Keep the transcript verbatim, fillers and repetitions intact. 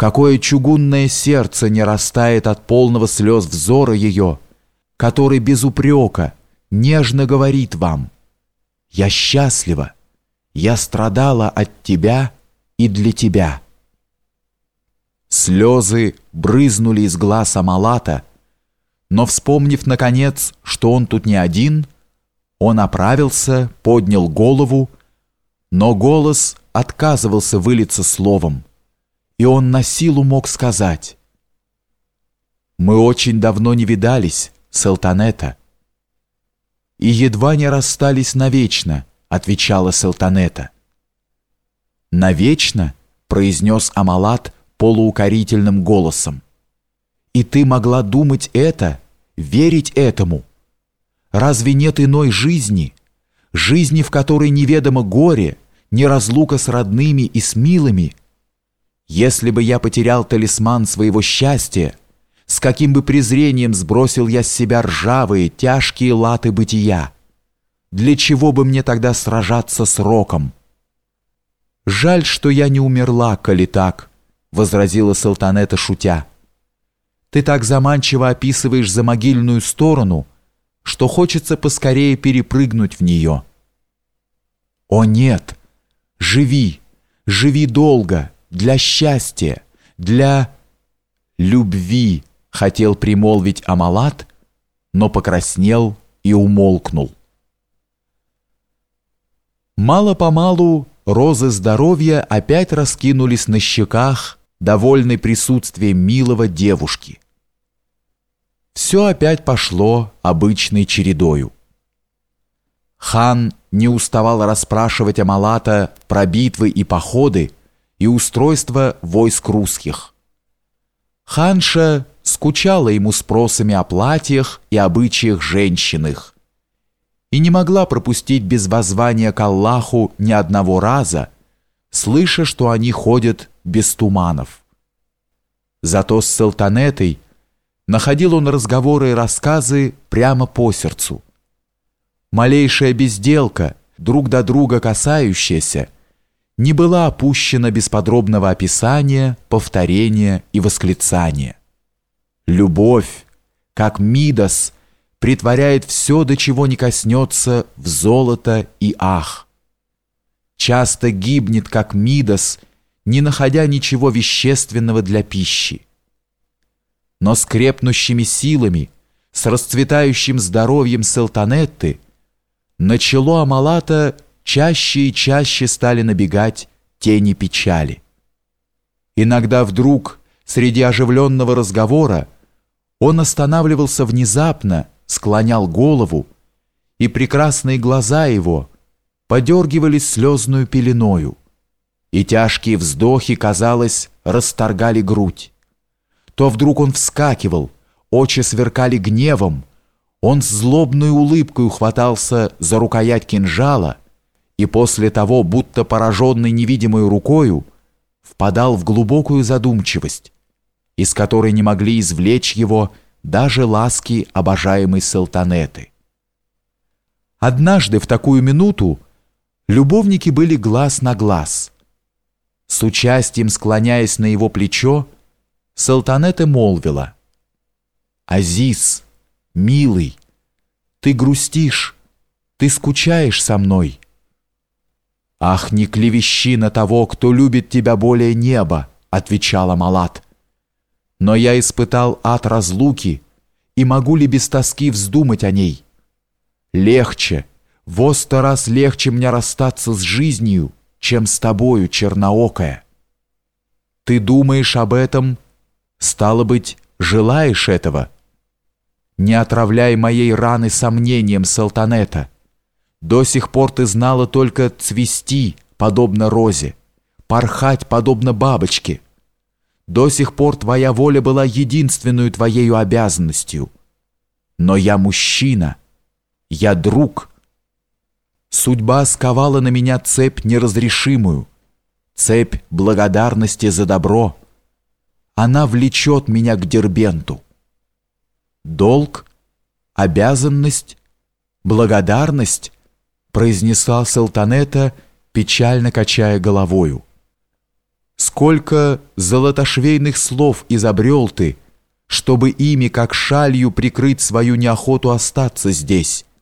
какое чугунное сердце не растает от полного слез взора ее, который без упрека нежно говорит вам: «Я счастлива, я страдала от тебя и для тебя». Слезы брызнули из глаз Амалата, но, вспомнив, наконец, что он тут не один, он оправился, поднял голову, но голос отказывался вылиться словом, и он на силу мог сказать: «Мы очень давно не видались, Салтанета». «И едва не расстались навечно», — отвечала Салтанета. «Навечно?» — произнес Амалат полуукорительным голосом. «И ты могла думать это, верить этому? Разве нет иной жизни, жизни, в которой неведомо горе, не разлука с родными и с милыми? Если бы я потерял талисман своего счастья, с каким бы презрением сбросил я с себя ржавые, тяжкие латы бытия? Для чего бы мне тогда сражаться с роком?» «Жаль, что я не умерла, коли так», — возразила Салтанета, шутя. «Ты так заманчиво описываешь замогильную сторону, что хочется поскорее перепрыгнуть в нее». «О нет! Живи, живи долго, для счастья, для любви», — хотел примолвить Амалат, но покраснел и умолкнул. Мало-помалу розы здоровья опять раскинулись на щеках, довольной присутствием милого девушки. Все опять пошло обычной чередою. Хан не уставал расспрашивать Амалата про битвы и походы и устройство войск русских. Ханша скучала ему спросами о платьях и обычаях женщин их и не могла пропустить без воззвания к Аллаху ни одного раза, слыша, что они ходят без туманов. Зато с Салтанетой находил он разговоры и рассказы прямо по сердцу. Малейшая безделка, друг до друга касающаяся, не была опущена без подробного описания, повторения и восклицания. Любовь, как Мидас, притворяет все, до чего не коснется, в золото и ах. Часто гибнет, как Мидас, не находя ничего вещественного для пищи. Но с крепнущими силами, с расцветающим здоровьем Салтанетты, на чело Амалата чаще и чаще стали набегать тени печали. Иногда вдруг, среди оживленного разговора, он останавливался внезапно, склонял голову, и прекрасные глаза его подергивались слезную пеленою, и тяжкие вздохи, казалось, расторгали грудь. То вдруг он вскакивал, очи сверкали гневом, он с злобной улыбкой ухватался за рукоять кинжала и после того, будто пораженный невидимой рукою, впадал в глубокую задумчивость, из которой не могли извлечь его даже ласки обожаемой Салтанеты. Однажды в такую минуту любовники были глаз на глаз. С участием склоняясь на его плечо, Салтанета молвила: «Азиз, милый, ты грустишь, ты скучаешь со мной». «Ах, не клевещи на того, кто любит тебя более неба», — отвечал Амалат. «Но я испытал ад разлуки, и могу ли без тоски вздумать о ней? Легче, во сто раз легче мне расстаться с жизнью, чем с тобою, черноокая. Ты думаешь об этом, стало быть, желаешь этого? Не отравляй моей раны сомнением, Салтанета. До сих пор ты знала только цвести, подобно розе, порхать, подобно бабочке. До сих пор твоя воля была единственную твоею обязанностью. Но я мужчина, я друг. Судьба сковала на меня цепь неразрешимую, цепь благодарности за добро. Она влечет меня к Дербенту. Долг, обязанность, благодарность, произнесла Салтанета, печально качая головою. Сколько золотошвейных слов изобрел ты, чтобы ими, как шалью, прикрыть свою неохоту остаться здесь,